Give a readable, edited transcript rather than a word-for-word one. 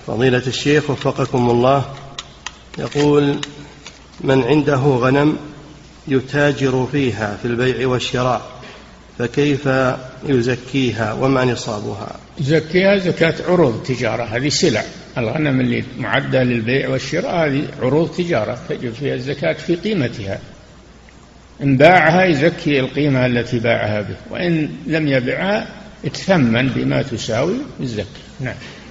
فضيلة الشيخ وفقكم الله، يقول: من عنده غنم يتاجر فيها في البيع والشراء، فكيف يزكيها وما نصابها؟ يزكيها زكاة عروض تجارة، هذه سلع. الغنم اللي معدة للبيع والشراء هذه عروض تجارة تجب فيها الزكاة في قيمتها. إن باعها يزكي القيمة التي باعها به، وإن لم يبيعها يتثمن بما تساوي الزكاة. نعم.